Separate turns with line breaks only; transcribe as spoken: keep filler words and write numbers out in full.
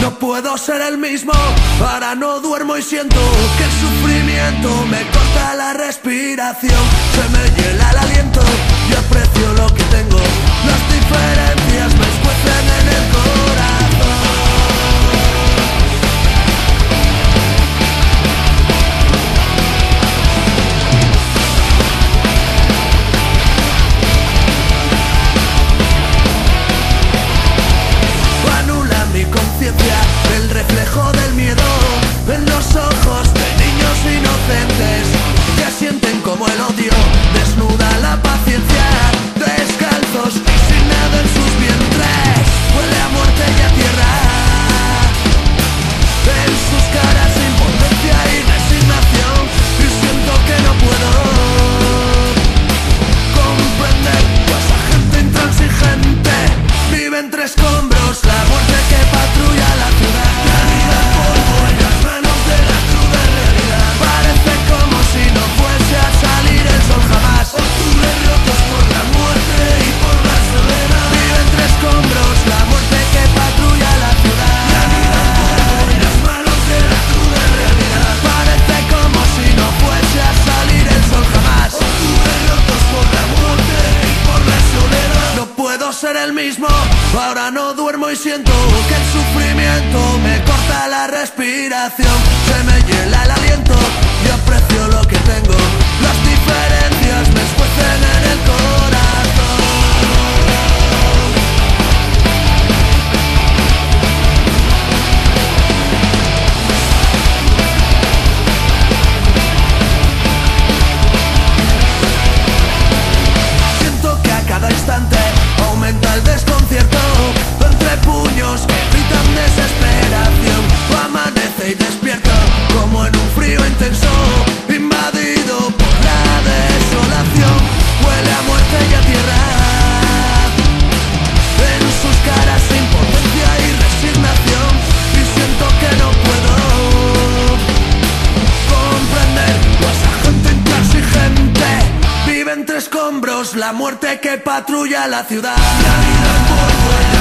No puedo ser el mismo, ahora no duermo y siento que el sufrimiento me corta la respiración. Se me hiela el aliento y aprecio lo que tengo. Las diferencias me escuecen en el corazón. Anula mi conciencia, el reflejo del miedo en los ojos de niños inocentes que sienten como el odio desnuda la paciencia. Descalzos y sin nada en sus vientres, huele a muerte y a tierra. En sus caras impotencia y resignación, y siento que no puedo comprender pues a gente intransigente vive entre escombros, la muerte que patrulla la ciudad. La vida en polvo en las manos de la cruda realidad. Parece como si no fuese a salir el sol jamás. Octubre rotos por la muerte y por la soledad. Vive entre escombros, la muerte que patrulla la ciudad. La vida en polvo en las manos de la cruda realidad. Parece como si no fuese a salir el sol jamás. Octubre rotos por la muerte y por la soledad. No puedo ser el mismo, ahora no duermo y siento que el sufrimiento me corta la respiración. Se me hiela el aliento y aprecio lo que tengo. Las diferencias me escuecen en el corazón. Siento que a cada instante aumenta el desconcierto entre puños que gritan desesperación. Amanece y despierto como en un frío intenso, invadido por la desolación. Huele a muerte y a tierra. En sus caras impotencia y resignación, y siento que no puedo comprender pues a gente intransigente vive entre escombros, la muerte que patrulla la ciudad. La vida en polvo.